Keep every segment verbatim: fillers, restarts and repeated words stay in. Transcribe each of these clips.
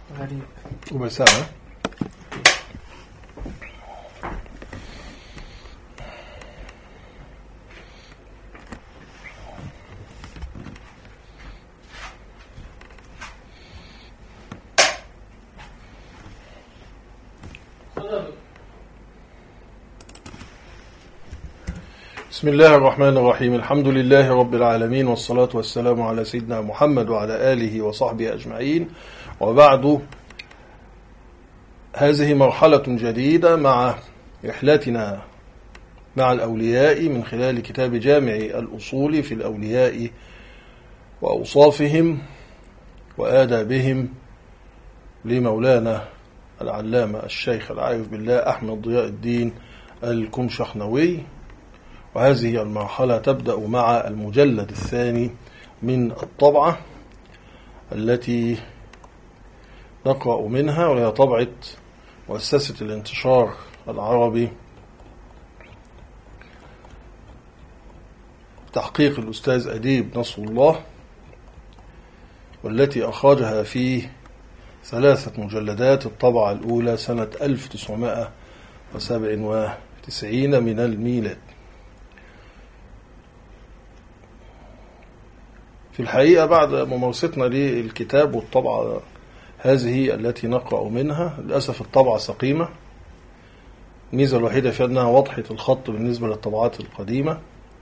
غريب. ربع ساعة. بسم الله الرحمن الرحيم. الحمد لله رب العالمين، والصلاة والسلام على سيدنا محمد وعلى آله وصحبه أجمعين. وبعد، هذه مرحلة جديدة مع رحلتنا مع الأولياء من خلال كتاب جامع الأصول في الأولياء وأوصافهم وآدابهم لمولانا العلامة الشيخ العارف بالله أحمد ضياء الدين الكمشخنوي. وهذه المرحلة تبدأ مع المجلد الثاني من الطبعة التي نقرأ منها، وهي طبعة مؤسسة الانتشار العربي تحقيق الأستاذ أديب نصر الله، والتي أخرجها في ثلاثة مجلدات. الطبعة الأولى سنة ألف وتسعمائة وسبعة وتسعين من الميلاد. في الحقيقة بعد ممارستنا للكتاب والطبعة هذه التي نقرأ منها، للأسف الطبعة سقيمة. الميزة الوحيدة في أنها واضحة الخط بالنسبة للطبعات القديمة،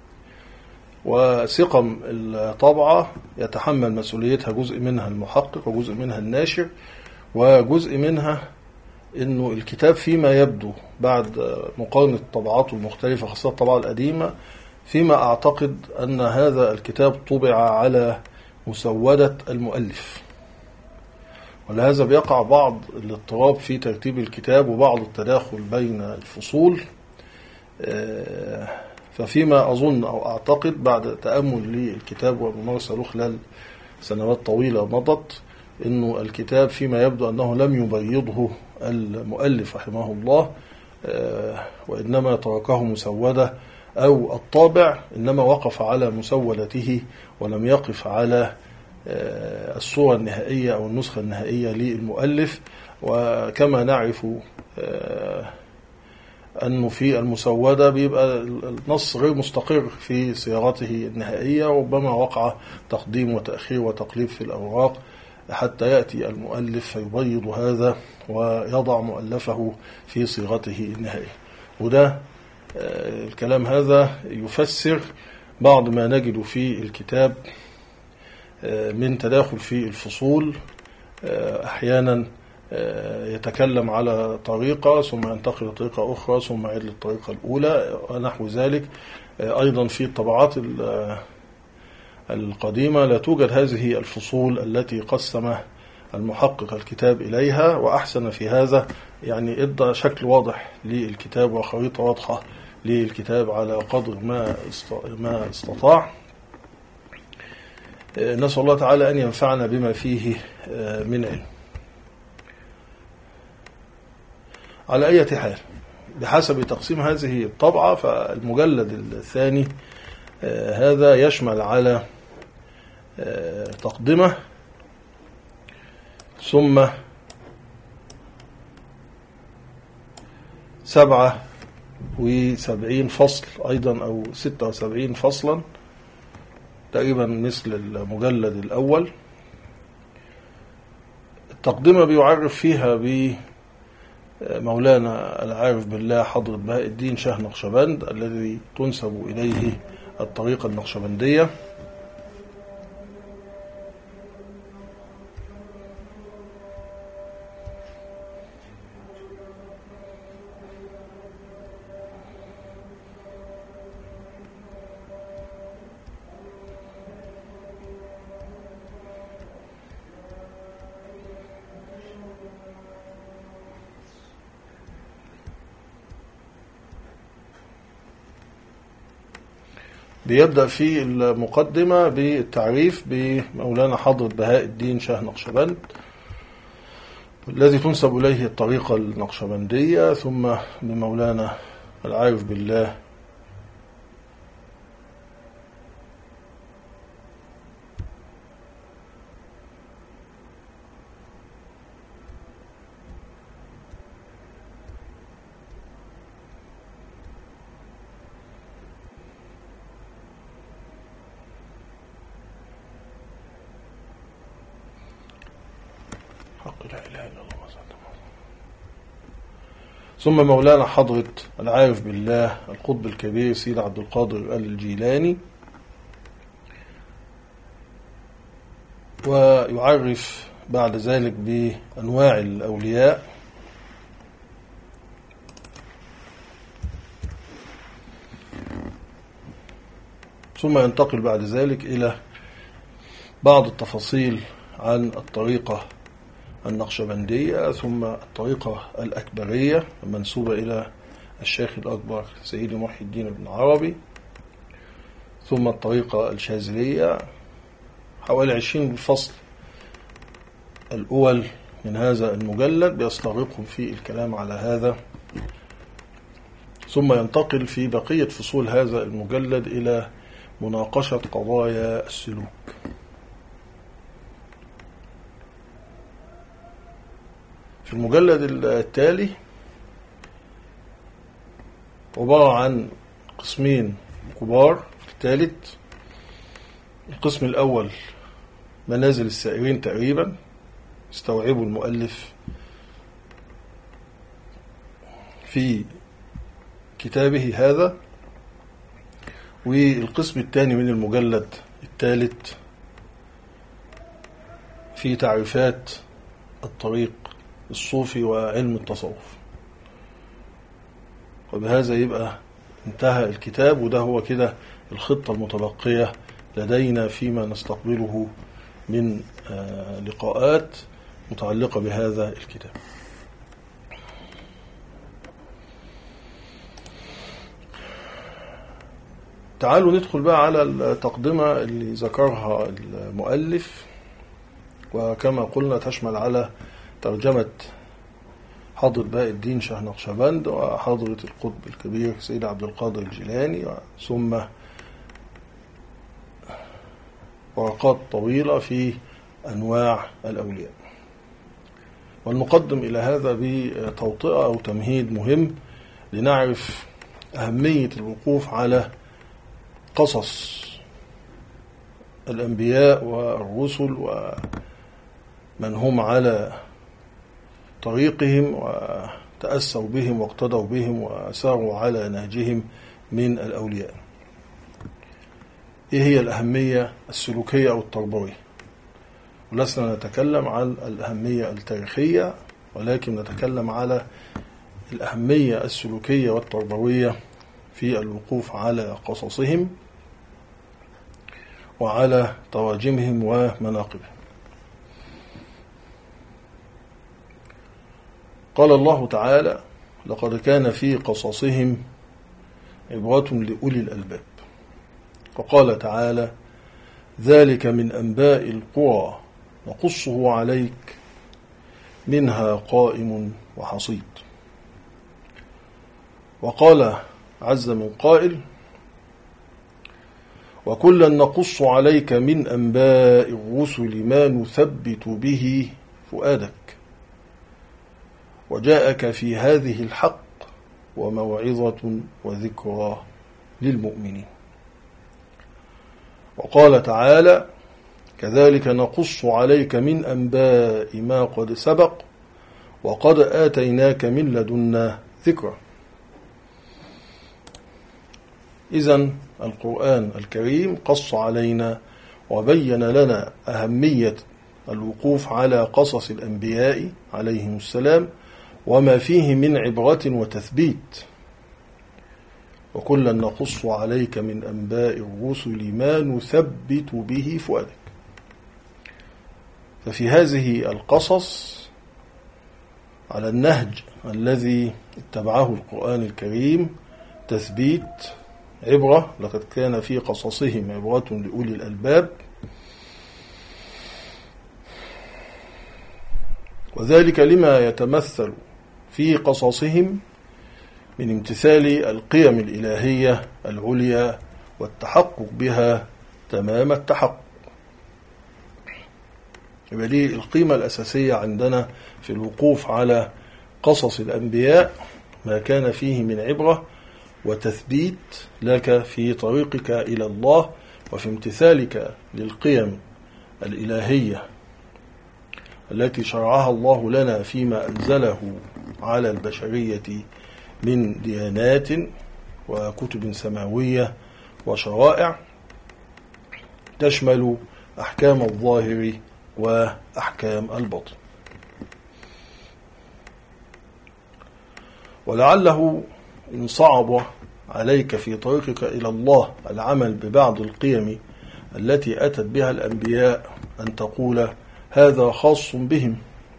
وسقم الطبعة يتحمل مسؤوليتها جزء منها المحقق وجزء منها الناشر، وجزء منها أنه الكتاب فيما يبدو بعد مقارنة الطبعات المختلفة خاصة الطبعة القديمة، فيما أعتقد أن هذا الكتاب طبع على مسودة المؤلف، ولهذا بيقع بعض الاضطراب في ترتيب الكتاب وبعض التداخل بين الفصول. ففيما أظن أو أعتقد بعد تأمل للكتاب وممارسة له خلال سنوات طويلة مضت، أنه الكتاب فيما يبدو أنه لم يبيضه المؤلف رحمه الله، وإنما تركه مسودة، أو الطابع إنما وقف على مسودته ولم يقف على الصورة النهائية أو النسخة النهائية للمؤلف. وكما نعرف أنه في المسودة بيبقى النص غير مستقر في صياغته النهائية، وربما وقع تقديم وتأخير وتقليب في الأوراق حتى يأتي المؤلف فيبيض هذا ويضع مؤلفه في صيغته النهائية. وده الكلام هذا يفسر بعض ما نجد في الكتاب من تداخل في الفصول. أحيانا يتكلم على طريقة ثم ينتقل لطريقة أخرى ثم يعيد للطريقة الأولى ونحو ذلك. أيضا في الطبعات القديمة لا توجد هذه الفصول التي قسم المحقق الكتاب إليها، وأحسن في هذا، يعني إدى شكل واضح للكتاب وخريطة واضحة للكتاب على قدر ما ما استطاع. نسأل الله تعالى أن ينفعنا بما فيه من علم. على أي حال، بحسب تقسيم هذه الطبعة، فالمجلد الثاني هذا يشمل على تقدمة ثم سبعة وسبعين فصل أيضا أو ستة وسبعين فصلا تقريبا مثل المجلد الأول. التقدمة بيعرف فيها بمولانا العارف بالله حضرة بهاء الدين شاه نقشبند الذي تنسب إليه الطريقة النقشبندية. بيبدأ في المقدمة بالتعريف بمولانا حضرة بهاء الدين شاه نقشبند الذي تنسب إليه الطريقة النقشبندية، ثم بمولانا العارف بالله حق لا إله إلا الله. ثم مولانا حضرة العارف بالله القطب الكبير سيد عبد القادر الجيلاني، ويعرف بعد ذلك بأنواع الأولياء، ثم ينتقل بعد ذلك إلى بعض التفاصيل عن الطريقة النقشبندية، ثم الطريقة الأكبرية المنسوبة إلى الشيخ الأكبر سيدي محي الدين بن عربي، ثم الطريقة الشاذلية، حوالي عشرين فصل الأول من هذا المجلد بيستغرقهم في الكلام على هذا، ثم ينتقل في بقية فصول هذا المجلد إلى مناقشة قضايا السلوك. في المجلد التالي عبارة عن قسمين كبار. في الثالث القسم الأول منازل السائرين تقريبا استوعبوا المؤلف في كتابه هذا، والقسم الثاني من المجلد الثالث في تعريفات الطريق الصوفي وعلم التصوف. وبهذا يبقى انتهى الكتاب، وده هو كده الخطة المتبقية لدينا فيما نستقبله من لقاءات متعلقة بهذا الكتاب. تعالوا ندخل بقى على التقدمة اللي ذكرها المؤلف، وكما قلنا تشمل على ترجمة حضرة باقي الدين شاه نقشبند وحضرة القطب الكبير سيد عبد القادر الجيلاني، ثم ورقات طويلة في أنواع الأولياء. والمقدم إلى هذا بتوطئة أو تمهيد مهم لنعرف أهمية الوقوف على قصص الأنبياء والرسل ومن هم على طريقهم وتأسوا بهم واقتدوا بهم وساروا على نهجهم من الأولياء. إيه هي الأهمية السلوكية أو التربوية؟ ولسنا نتكلم عن الأهمية التاريخية، ولكن نتكلم على الأهمية السلوكية والتربوية في الوقوف على قصصهم وعلى تراجمهم ومناقبهم. قال الله تعالى: لقد كان في قصصهم عبرة لأولي الألباب. وقال تعالى: ذلك من أنباء القرى نقصه عليك منها قائم وحصيد. وقال عز من قائل: وكلا نقص عليك من أنباء الرسل ما نثبت به فؤادك وجاءك في هذه الحق وموعظة وذكرى للمؤمنين. وقال تعالى: كذلك نقص عليك من أنباء ما قد سبق وقد آتيناك من لدنا ذكرى. إذن القرآن الكريم قص علينا وبين لنا أهمية الوقوف على قصص الأنبياء عليهم السلام وما فيه من عبرة وتثبيت. وكلا نقص عليك من أنباء الرسل ما نثبت به فؤادك. ففي هذه القصص على النهج الذي اتبعه القرآن الكريم تثبيت، عبرة، لقد كان في قصصهم عبرة لأولي الألباب، وذلك لما يتمثل في قصصهم من امتثال القيم الإلهية العليا والتحقق بها تمام التحقق. يبقى دي القيمة الأساسية عندنا في الوقوف على قصص الأنبياء، ما كان فيه من عبرة وتثبيت لك في طريقك إلى الله وفي امتثالك للقيم الإلهية التي شرعها الله لنا فيما أنزله على البشرية من ديانات وكتب سماوية وشرائع، تشمل أحكام الظاهر وأحكام الباطن. ولعله إن صعب عليك في طريقك إلى الله العمل ببعض القيم التي أتت بها الأنبياء أن تقول هذا خاص بهم،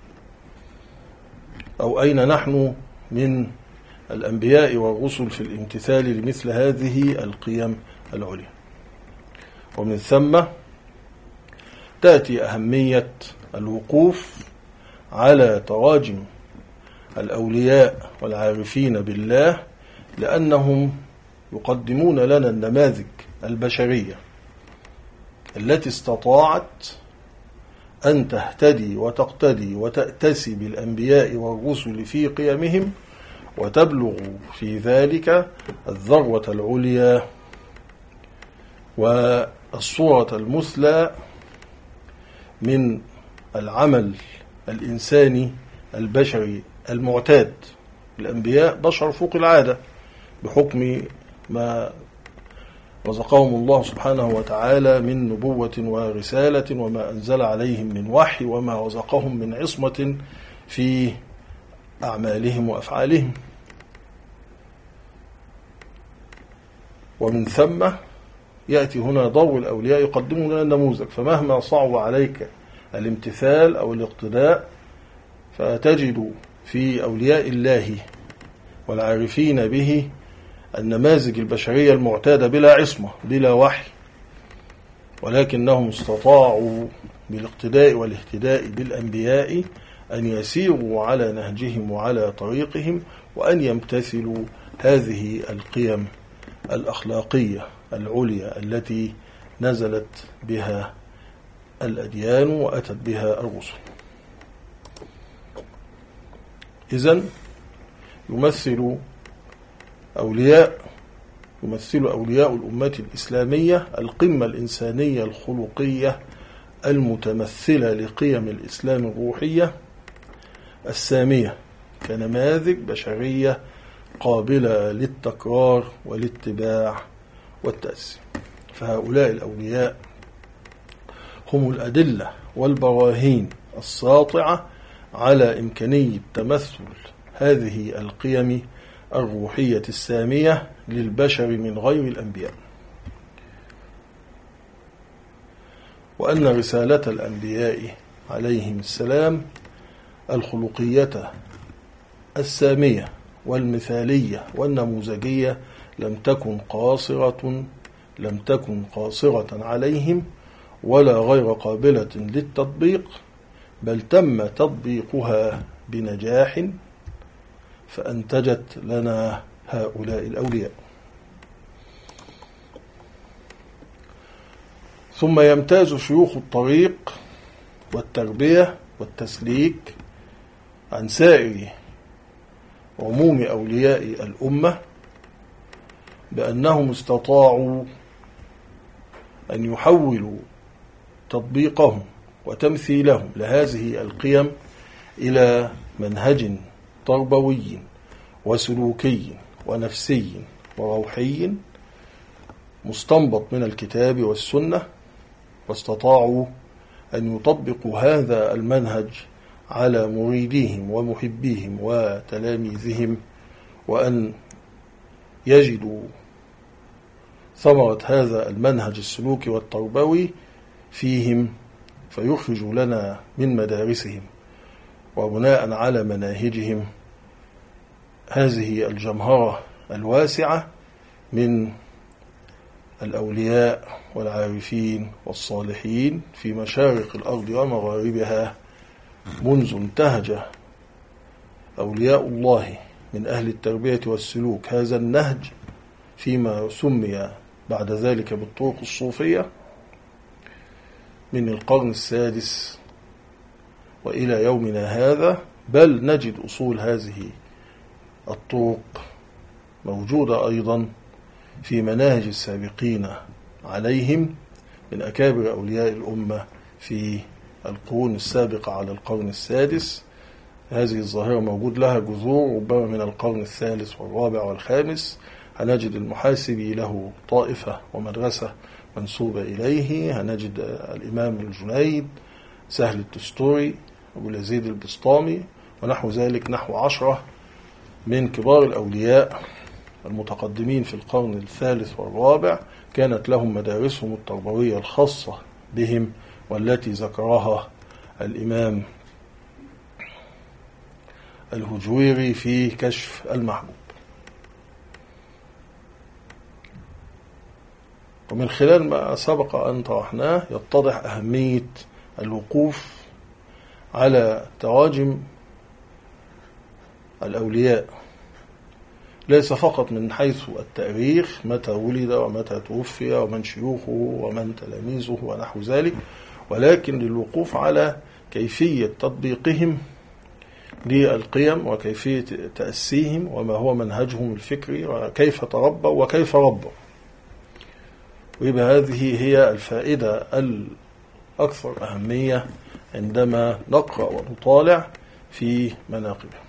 أو أين نحن من الأنبياء والرسل في الامتثال لمثل هذه القيم العليا. ومن ثم تأتي أهمية الوقوف على تراجم الأولياء والعارفين بالله، لأنهم يقدمون لنا النماذج البشرية التي استطاعت أن تهتدي وتقتدي وتأتسي بالأنبياء والرسل في قيمهم، وتبلغ في ذلك الذروة العليا والصورة المثلى من العمل الإنساني البشري المعتاد. الأنبياء بشر فوق العادة بحكم ما رزقهم الله سبحانه وتعالى من نبوة ورسالة، وما أنزل عليهم من وحي، وما رزقهم من عصمة في أعمالهم وأفعالهم. ومن ثم يأتي هنا دور الأولياء يقدمون لنا النموذج، فمهما صعب عليك الامتثال أو الاقتداء فتجد في أولياء الله والعارفين به النماذج البشرية المعتادة بلا عصمة بلا وحي، ولكنهم استطاعوا بالاقتداء والاهتداء بالأنبياء أن يسيروا على نهجهم وعلى طريقهم، وأن يمتثلوا هذه القيم الأخلاقية العليا التي نزلت بها الأديان وأتت بها الرسل. إذن يمثل أولياء يمثل أولياء الأمة الإسلامية القمة الإنسانية الخلقية المتمثلة لقيم الإسلام الروحية السامية كنماذج بشرية قابلة للتكرار والاتباع والتأسي. فهؤلاء الأولياء هم الأدلة والبراهين الساطعة على إمكانية تمثل هذه القيم الروحية السامية للبشر من غير الأنبياء، وأن رسالة الأنبياء عليهم السلام الخلقية السامية والمثالية والنموذجية لم تكن قاصرة لم تكن قاصرة عليهم ولا غير قابلة للتطبيق، بل تم تطبيقها بنجاح فأنتجت لنا هؤلاء الأولياء. ثم يمتاز شيوخ الطريق والتربية والتسليك عن سائر عموم أولياء الأمة بأنهم استطاعوا أن يحولوا تطبيقهم وتمثيلهم لهذه القيم إلى منهج تربوي وسلوكي ونفسي وروحي مستنبط من الكتاب والسنة، واستطاعوا أن يطبقوا هذا المنهج على مريديهم ومحبيهم وتلاميذهم، وأن يجدوا ثمرة هذا المنهج السلوكي والتربوي فيهم، فيخرجوا لنا من مدارسهم وبناء على مناهجهم هذه الجمهرة الواسعة من الأولياء والعارفين والصالحين في مشارق الأرض ومغاربها، منذ انتهج أولياء الله من أهل التربية والسلوك هذا النهج فيما سمي بعد ذلك بالطرق الصوفية من القرن السادس وإلى يومنا هذا، بل نجد أصول هذه الطرق موجودة أيضا في مناهج السابقين عليهم من أكابر أولياء الأمة في القرون السابقة على القرن السادس. هذه الظاهرة موجود لها جذور ربما من القرن الثالث والرابع والخامس. هنجد المحاسبي له طائفة ومدرسة منسوبة إليه. هنجد الإمام الجنيد، سهل التستوري، أبو اليزيد البسطامي، ونحو ذلك، نحو عشرة من كبار الأولياء المتقدمين في القرن الثالث والرابع كانت لهم مدارسهم التربوية الخاصة بهم، والتي ذكرها الإمام الهجويري في كشف المحبوب. ومن خلال ما سبق أن طرحناه يتضح أهمية الوقوف على تراجم الأولياء، ليس فقط من حيث التاريخ، متى ولد ومتى توفي ومن شيوخه ومن تلاميذه ونحو ذلك، ولكن للوقوف على كيفية تطبيقهم للقيم وكيفية تأسيهم وما هو منهجهم الفكري وكيف تربوا وكيف ربوا. ويبقى هذه هي الفائدة الأكثر أهمية عندما نقرأ ونطالع في مناقبهم.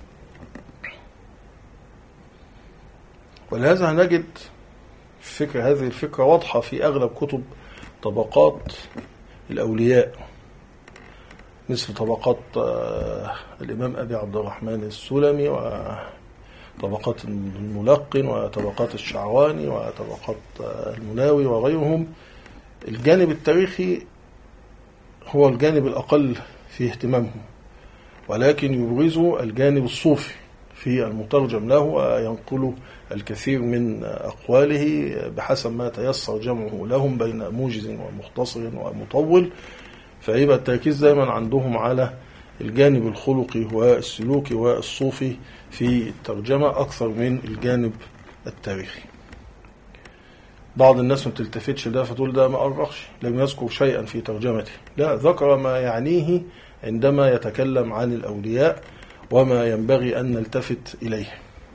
ولهذا هنجد فكرة هذه الفكرة واضحة في أغلب كتب طبقات الأولياء، مثل طبقات الإمام أبي عبد الرحمن السلمي، وطبقات الملقن، وطبقات الشعراني، وطبقات المناوي وغيرهم. الجانب التاريخي هو الجانب الأقل في اهتمامهم، ولكن يبرزوا الجانب الصوفي في المترجم له وينقل الكثير من أقواله بحسب ما تيسر جمعه لهم بين موجز ومختصر ومطول. فيبقى التركيز دائما عندهم على الجانب الخلقي والسلوكي والصوفي في الترجمة أكثر من الجانب التاريخي. بعض الناس ما تلتفتش ده فتقول ده ما أرخش، لم يذكر شيئا في ترجمته. لا، ذكر ما يعنيه عندما يتكلم عن الأولياء وما ينبغي أن نلتفت إليه.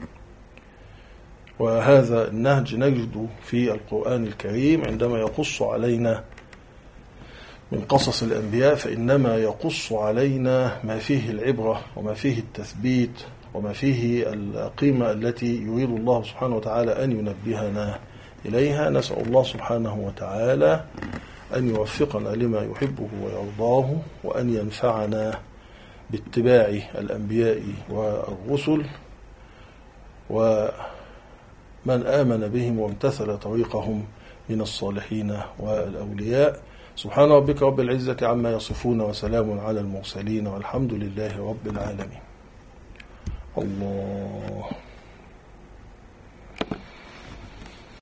وهذا النهج نجد في القرآن الكريم عندما يقص علينا من قصص الأنبياء، فإنما يقص علينا ما فيه العبرة وما فيه التثبيت وما فيه القيمة التي يريد الله سبحانه وتعالى أن ينبهنا إليها. نسأل الله سبحانه وتعالى أن يوفقنا لما يحبه ويرضاه، وأن ينفعنا باتباع الأنبياء والرسل ومن آمن بهم وامتثل طريقهم من الصالحين والأولياء. سبحان ربك رب العزة عما يصفون، وسلام على المرسلين، والحمد لله رب العالمين. الله